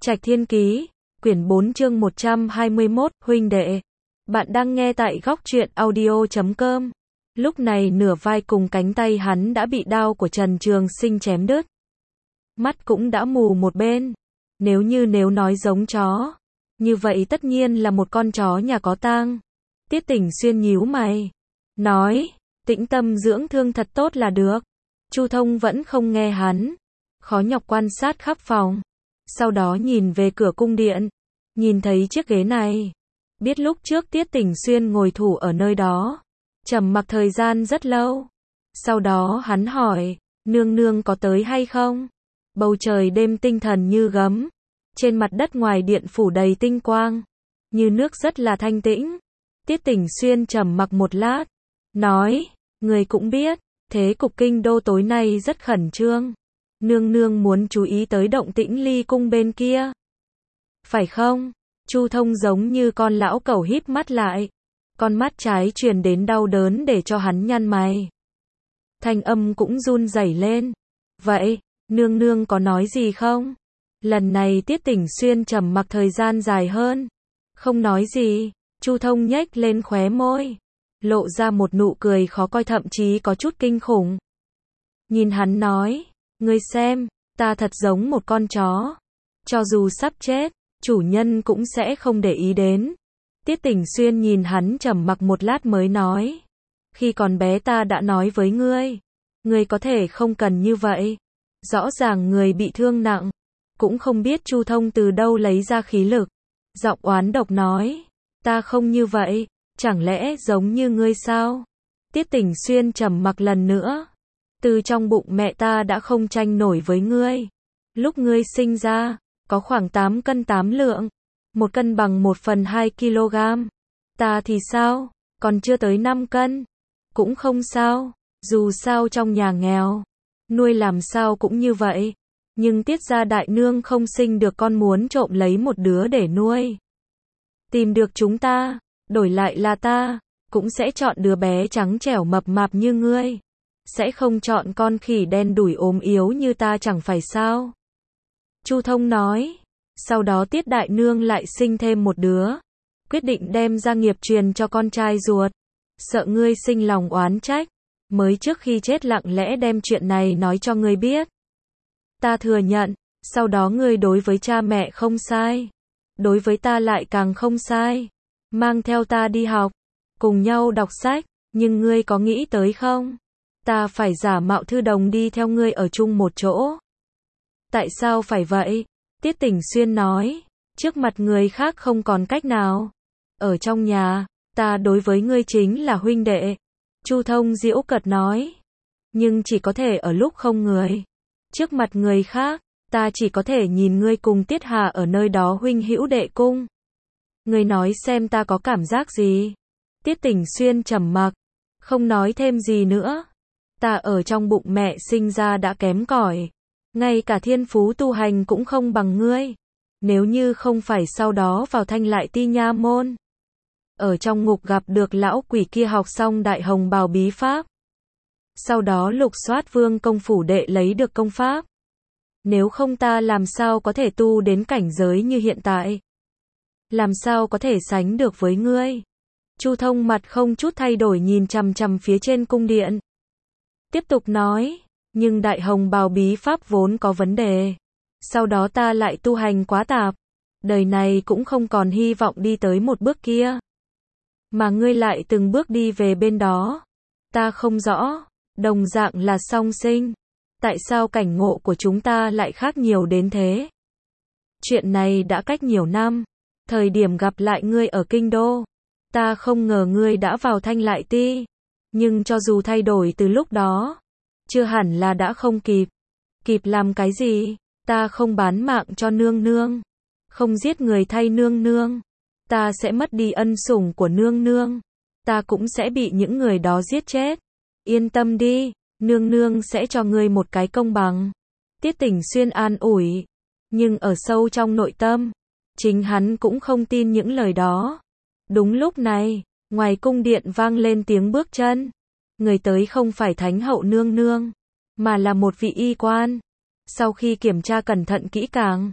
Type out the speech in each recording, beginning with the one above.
Trạch Thiên Ký, quyển 4 chương 121, huynh đệ. Bạn đang nghe tại góc truyện audio.com. Lúc này nửa vai cùng cánh tay hắn đã bị đao của Trần Trường Sinh chém đứt. Mắt cũng đã mù một bên. Nếu nói giống chó, như vậy tất nhiên là một con chó nhà có tang. Tiết Tỉnh Xuyên nhíu mày, nói, tĩnh tâm dưỡng thương thật tốt là được. Chu Thông vẫn không nghe hắn, khó nhọc quan sát khắp phòng. Sau đó nhìn về cửa cung điện, nhìn thấy chiếc ghế này. Biết lúc trước Tiết Tỉnh Xuyên ngồi thủ ở nơi đó, trầm mặc thời gian rất lâu. Sau đó hắn hỏi, nương nương có tới hay không? Bầu trời đêm tinh thần như gấm, trên mặt đất ngoài điện phủ đầy tinh quang, như nước rất là thanh tĩnh. Tiết Tỉnh Xuyên trầm mặc một lát, nói, người cũng biết, thế cục kinh đô tối nay rất khẩn trương. Nương nương muốn chú ý tới động tĩnh Ly cung bên kia. Phải không? Chu Thông giống như con lão cẩu híp mắt lại. Con mắt trái truyền đến đau đớn để cho hắn nhăn mày. Thanh âm cũng run rẩy lên. Vậy, nương nương có nói gì không? Lần này Tiết Tỉnh Xuyên trầm mặc thời gian dài hơn. Không nói gì. Chu Thông nhếch lên khóe môi, lộ ra một nụ cười khó coi, thậm chí có chút kinh khủng. Nhìn hắn nói, ngươi xem, ta thật giống một con chó. Cho dù sắp chết, chủ nhân cũng sẽ không để ý đến. Tiết Tỉnh Xuyên nhìn hắn trầm mặc một lát mới nói, khi còn bé ta đã nói với ngươi, ngươi có thể không cần như vậy. Rõ ràng người bị thương nặng, cũng không biết Chu Thông từ đâu lấy ra khí lực. Giọng oán độc nói, ta không như vậy, chẳng lẽ giống như ngươi sao? Tiết Tỉnh Xuyên trầm mặc lần nữa. Từ trong bụng mẹ ta đã không tranh nổi với ngươi. Lúc ngươi sinh ra, có khoảng 8 cân 8 lượng. 1 cân bằng 1/2 kg. Ta thì sao? Còn chưa tới 5 cân. Cũng không sao. Dù sao trong nhà nghèo, nuôi làm sao cũng như vậy. Nhưng Tiết gia đại nương không sinh được con muốn trộm lấy một đứa để nuôi. Tìm được chúng ta, đổi lại là ta, cũng sẽ chọn đứa bé trắng trẻo mập mạp như ngươi. Sẽ không chọn con khỉ đen đủi ốm yếu như ta chẳng phải sao? Chu Thông nói. Sau đó Tiết đại nương lại sinh thêm một đứa. Quyết định đem gia nghiệp truyền cho con trai ruột. Sợ ngươi sinh lòng oán trách, mới trước khi chết lặng lẽ đem chuyện này nói cho ngươi biết. Ta thừa nhận, sau đó ngươi đối với cha mẹ không sai. Đối với ta lại càng không sai. Mang theo ta đi học, cùng nhau đọc sách, nhưng ngươi có nghĩ tới không? Ta phải giả mạo thư đồng đi theo ngươi ở chung một chỗ. Tại sao phải vậy? Tiết Tỉnh Xuyên nói, trước mặt người khác không còn cách nào. Ở trong nhà, ta đối với ngươi chính là huynh đệ. Chu Thông giễu cợt nói, nhưng chỉ có thể ở lúc không người. Trước mặt người khác, ta chỉ có thể nhìn ngươi cùng Tiết Hà ở nơi đó huynh hữu đệ cung. Ngươi nói xem ta có cảm giác gì? Tiết Tỉnh Xuyên trầm mặc, không nói thêm gì nữa. Ta ở trong bụng mẹ sinh ra đã kém cỏi, ngay cả thiên phú tu hành cũng không bằng ngươi. Nếu như không phải sau đó vào Thanh Lại Ti nha môn, ở trong ngục gặp được lão quỷ kia học xong Đại Hồng Bào bí pháp, sau đó lục soát Vương công phủ đệ lấy được công pháp. Nếu không ta làm sao có thể tu đến cảnh giới như hiện tại? Làm sao có thể sánh được với ngươi? Chu Thông mặt không chút thay đổi nhìn chằm chằm phía trên cung điện. Tiếp tục nói, nhưng Đại Hồng Bào bí pháp vốn có vấn đề. Sau đó ta lại tu hành quá tạp. Đời này cũng không còn hy vọng đi tới một bước kia. Mà ngươi lại từng bước đi về bên đó. Ta không rõ, đồng dạng là song sinh. Tại sao cảnh ngộ của chúng ta lại khác nhiều đến thế? Chuyện này đã cách nhiều năm. Thời điểm gặp lại ngươi ở kinh đô, ta không ngờ ngươi đã vào Thanh Lại Ti. Nhưng cho dù thay đổi từ lúc đó, chưa hẳn là đã không kịp. Kịp làm cái gì? Ta không bán mạng cho nương nương, không giết người thay nương nương. Ta sẽ mất đi ân sủng của nương nương. Ta cũng sẽ bị những người đó giết chết. Yên tâm đi, nương nương sẽ cho ngươi một cái công bằng. Tiết Tỉnh Xuyên an ủi. Nhưng ở sâu trong nội tâm, chính hắn cũng không tin những lời đó. Đúng lúc này, ngoài cung điện vang lên tiếng bước chân. Người tới không phải Thánh hậu nương nương, mà là một vị y quan. Sau khi kiểm tra cẩn thận kỹ càng,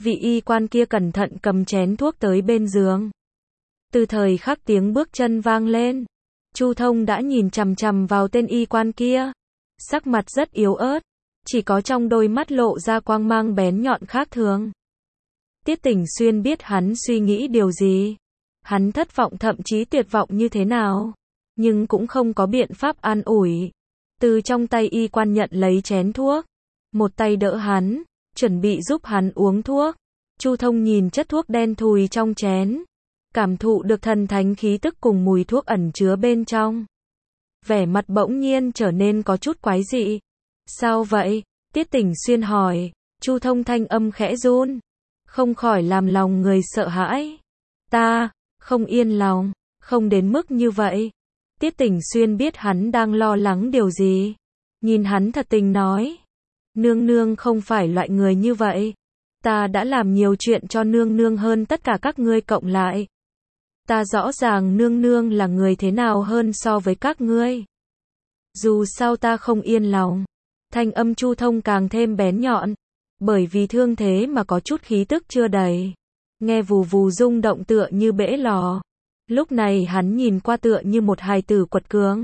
Vị y quan kia cẩn thận cầm chén thuốc tới bên giường. Từ thời khắc tiếng bước chân vang lên, Chu Thông đã nhìn chằm chằm vào tên y quan kia. Sắc mặt rất yếu ớt, chỉ có trong đôi mắt lộ ra quang mang bén nhọn khác thường. Tiết Tỉnh Xuyên biết hắn suy nghĩ điều gì. Hắn thất vọng thậm chí tuyệt vọng như thế nào, nhưng cũng không có biện pháp an ủi. Từ trong tay y quan nhận lấy chén thuốc, một tay đỡ hắn, chuẩn bị giúp hắn uống thuốc. Chu Thông nhìn chất thuốc đen thùi trong chén, cảm thụ được thần thánh khí tức cùng mùi thuốc ẩn chứa bên trong. Vẻ mặt bỗng nhiên trở nên có chút quái dị. Sao vậy? Tiết Tỉnh Xuyên hỏi. Chu Thông thanh âm khẽ run, không khỏi làm lòng người sợ hãi. Ta không yên lòng, không đến mức như vậy. Tiết Tỉnh Xuyên biết hắn đang lo lắng điều gì. Nhìn hắn thật tình nói. Nương nương không phải loại người như vậy. Ta đã làm nhiều chuyện cho nương nương hơn tất cả các ngươi cộng lại. Ta rõ ràng nương nương là người thế nào hơn so với các ngươi. Dù sao ta không yên lòng. Thanh âm Chu Thông càng thêm bén nhọn, bởi vì thương thế mà có chút khí tức chưa đầy. Nghe vù vù rung động tựa như bể lò. Lúc này hắn nhìn qua tựa như một hài tử quật cường.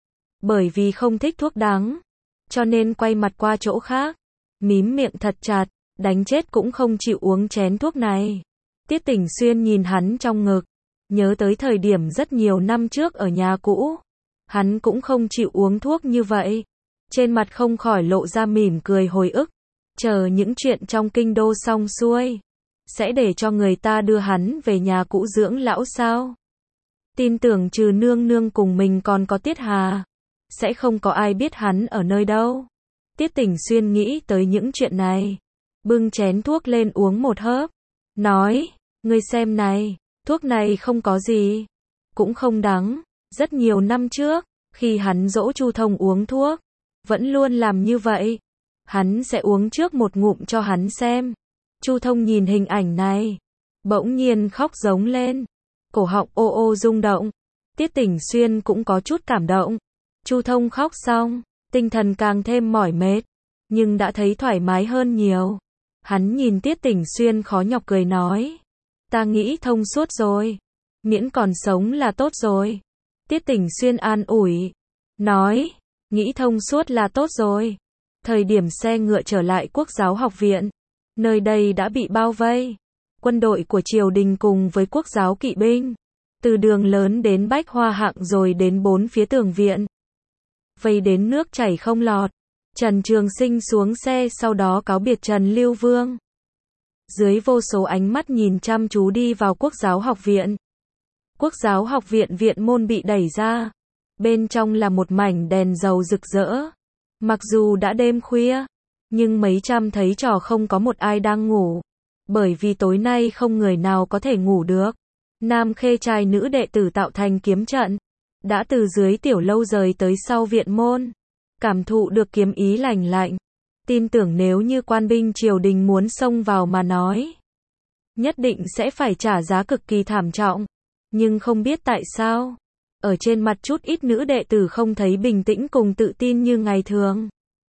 Bởi vì không thích thuốc đắng, cho nên quay mặt qua chỗ khác, mím miệng thật chặt, đánh chết cũng không chịu uống chén thuốc này. Tiết Tỉnh Xuyên nhìn hắn trong ngực, nhớ tới thời điểm rất nhiều năm trước ở nhà cũ. Hắn cũng không chịu uống thuốc như vậy. Trên mặt không khỏi lộ ra mỉm cười hồi ức. Chờ những chuyện trong kinh đô xong xuôi, sẽ để cho người ta đưa hắn về nhà cũ dưỡng lão sao? Tin tưởng trừ nương nương cùng mình còn có Tiết Hà, sẽ không có ai biết hắn ở nơi đâu. Tiết Tỉnh Xuyên nghĩ tới những chuyện này, bưng chén thuốc lên uống một hớp, nói, ngươi xem này, thuốc này không có gì, cũng không đắng. Rất nhiều năm trước, khi hắn dỗ Chu Thông uống thuốc, vẫn luôn làm như vậy. Hắn sẽ uống trước một ngụm cho hắn xem. Chu Thông nhìn hình ảnh này, bỗng nhiên khóc giống lên. Cổ họng ô ô rung động. Tiết Tỉnh Xuyên cũng có chút cảm động. Chu Thông khóc xong, tinh thần càng thêm mỏi mệt, nhưng đã thấy thoải mái hơn nhiều. Hắn nhìn Tiết Tỉnh Xuyên khó nhọc cười nói. Ta nghĩ thông suốt rồi. Miễn còn sống là tốt rồi. Tiết Tỉnh Xuyên an ủi. Nói, nghĩ thông suốt là tốt rồi. Thời điểm xe ngựa trở lại Quốc giáo học viện, nơi đây đã bị bao vây. Quân đội của triều đình cùng với Quốc giáo kỵ binh, từ đường lớn đến Bách Hoa Hạng rồi đến bốn phía tường viện, vây đến nước chảy không lọt. Trần Trường Sinh xuống xe sau đó cáo biệt Trần Lưu Vương. Dưới vô số ánh mắt nhìn chăm chú đi vào Quốc giáo học viện. Quốc giáo học viện viện môn bị đẩy ra. Bên trong là một mảnh đèn dầu rực rỡ. Mặc dù đã đêm khuya, nhưng mấy trăm thầy trò không có một ai đang ngủ. Bởi vì tối nay không người nào có thể ngủ được. Nam Khê trai nữ đệ tử tạo thành kiếm trận, đã từ dưới tiểu lâu rời tới sau viện môn. Cảm thụ được kiếm ý lành lạnh. Tin tưởng nếu như quan binh triều đình muốn xông vào mà nói, nhất định sẽ phải trả giá cực kỳ thảm trọng. Nhưng không biết tại sao, ở trên mặt chút ít nữ đệ tử không thấy bình tĩnh cùng tự tin như ngày thường,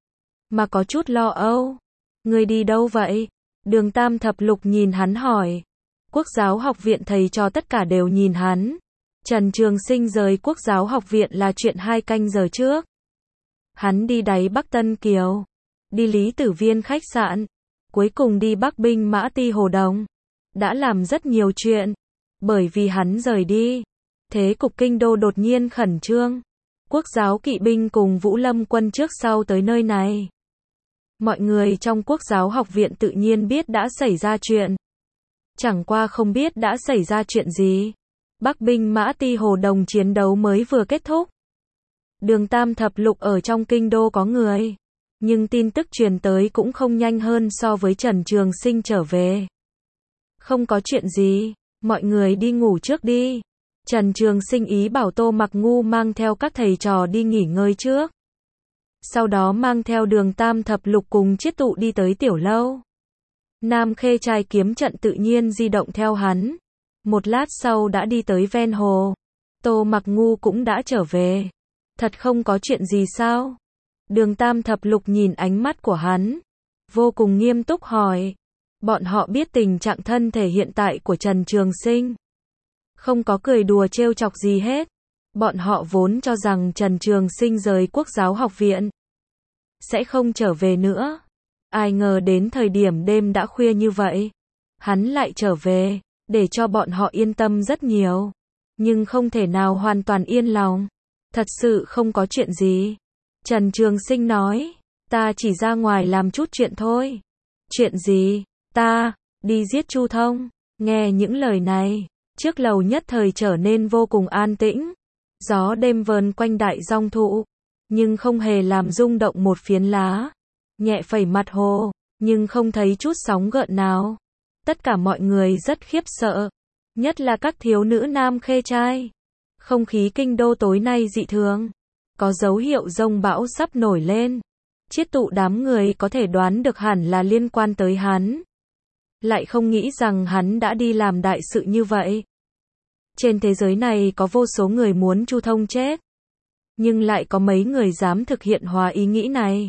mà có chút lo âu. Người đi đâu vậy? Đường Tam Thập Lục nhìn hắn hỏi. Quốc giáo học viện thầy trò tất cả đều nhìn hắn. Trần Trường Sinh rời Quốc giáo học viện là chuyện 2 canh giờ trước. Hắn đi đáy Bắc Tân Kiều, đi Lý Tử Viên khách sạn, cuối cùng đi Bắc Binh Mã Ti Hồ Đồng. Đã làm rất nhiều chuyện. Bởi vì hắn rời đi, thế cục kinh đô đột nhiên khẩn trương. Quốc giáo kỵ binh cùng Vũ Lâm quân trước sau tới nơi này. Mọi người trong Quốc giáo học viện tự nhiên biết đã xảy ra chuyện. Chẳng qua không biết đã xảy ra chuyện gì. Bắc binh Mã Ti Hồ Đồng chiến đấu mới vừa kết thúc. Đường Tam Thập Lục ở trong kinh đô có người, nhưng tin tức truyền tới cũng không nhanh hơn so với Trần Trường Sinh trở về. Không có chuyện gì, mọi người đi ngủ trước đi. Trần Trường Sinh ý bảo Tô Mặc Ngu mang theo các thầy trò đi nghỉ ngơi trước. Sau đó mang theo Đường Tam Thập Lục cùng Chiết Tụ đi tới tiểu lâu. Nam Khê trai kiếm trận tự nhiên di động theo hắn. Một lát sau đã đi tới ven hồ. Tô Mặc Ngu cũng đã trở về. Thật không có chuyện gì sao? Đường Tam Thập Lục nhìn ánh mắt của hắn, vô cùng nghiêm túc hỏi. Bọn họ biết tình trạng thân thể hiện tại của Trần Trường Sinh. Không có cười đùa trêu chọc gì hết. Bọn họ vốn cho rằng Trần Trường Sinh rời Quốc giáo học viện sẽ không trở về nữa. Ai ngờ đến thời điểm đêm đã khuya như vậy, hắn lại trở về, để cho bọn họ yên tâm rất nhiều. Nhưng không thể nào hoàn toàn yên lòng. Thật sự không có chuyện gì. Trần Trường Sinh nói, ta chỉ ra ngoài làm chút chuyện thôi. Chuyện gì? Ta đi giết Chu Thông. Nghe những lời này, trước lầu nhất thời trở nên vô cùng an tĩnh. Gió đêm vờn quanh đại dong thụ, nhưng không hề làm rung động một phiến lá. Nhẹ phẩy mặt hồ, nhưng không thấy chút sóng gợn nào. Tất cả mọi người rất khiếp sợ, nhất là các thiếu nữ nam khê trai. Không khí kinh đô tối nay dị thường, có dấu hiệu giông bão sắp nổi lên. Chiết tụ đám người có thể đoán được hẳn là liên quan tới hắn. Lại không nghĩ rằng hắn đã đi làm đại sự như vậy. Trên thế giới này có vô số người muốn Chu Thông chết, nhưng lại có mấy người dám thực hiện hóa ý nghĩ này.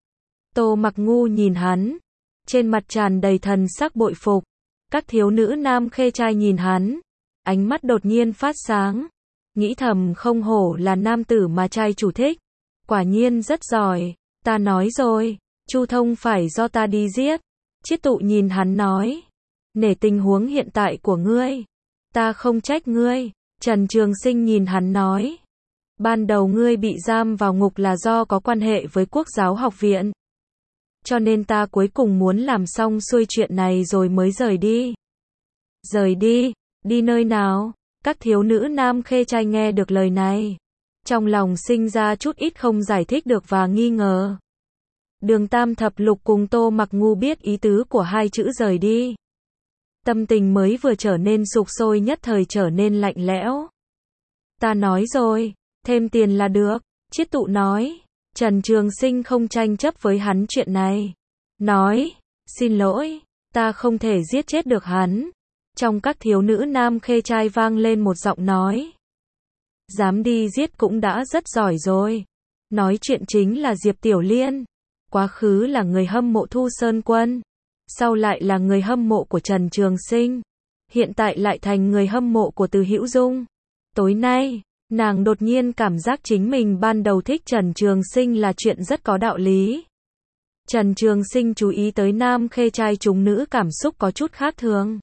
Tô Mặc Ngu nhìn hắn, trên mặt tràn đầy thần sắc bội phục. Các thiếu nữ nam khê trai nhìn hắn, ánh mắt đột nhiên phát sáng, nghĩ thầm không hổ là nam tử mà trai chủ thích, quả nhiên rất giỏi. Ta nói rồi, Chu Thông phải do ta đi giết. Chiết tụ nhìn hắn nói, nể tình huống hiện tại của ngươi, ta không trách ngươi. Trần Trường Sinh nhìn hắn nói, ban đầu ngươi bị giam vào ngục là do có quan hệ với Quốc giáo học viện, cho nên ta cuối cùng muốn làm xong xuôi chuyện này rồi mới rời đi. Rời đi? Đi nơi nào? Các thiếu nữ nam khê trai nghe được lời này, trong lòng sinh ra chút ít không giải thích được và nghi ngờ. Đường Tam Thập Lục cùng Tô Mặc Ngu biết ý tứ của hai chữ rời đi. Tâm tình mới vừa trở nên sục sôi nhất thời trở nên lạnh lẽo. Ta nói rồi, thêm tiền là được. Chiết tụ nói. Trần Trường Sinh không tranh chấp với hắn chuyện này. Nói, xin lỗi, ta không thể giết chết được hắn. Trong các thiếu nữ nam khê trai vang lên một giọng nói. Dám đi giết cũng đã rất giỏi rồi. Nói chuyện chính là Diệp Tiểu Liên. Quá khứ là người hâm mộ Thu Sơn Quân, sau lại là người hâm mộ của Trần Trường Sinh, hiện tại lại thành người hâm mộ của Từ Hữu Dung. Tối nay, nàng đột nhiên cảm giác chính mình ban đầu thích Trần Trường Sinh là chuyện rất có đạo lý. Trần Trường Sinh chú ý tới nam khê trai chúng nữ cảm xúc có chút khác thường.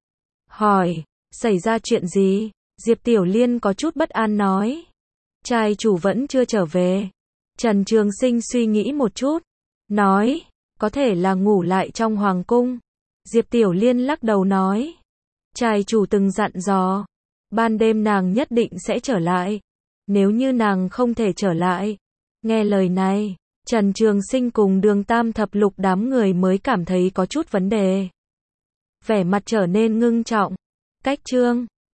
Hỏi, xảy ra chuyện gì? Diệp Tiểu Liên có chút bất an nói. Trai chủ vẫn chưa trở về. Trần Trường Sinh suy nghĩ một chút, nói, có thể là ngủ lại trong hoàng cung. Diệp Tiểu Liên lắc đầu nói, trai chủ từng dặn dò, ban đêm nàng nhất định sẽ trở lại. Nếu như nàng không thể trở lại. Nghe lời này, Trần Trường Sinh cùng Đường Tam Thập Lục đám người mới cảm thấy có chút vấn đề. Vẻ mặt trở nên ngưng trọng. Cách chương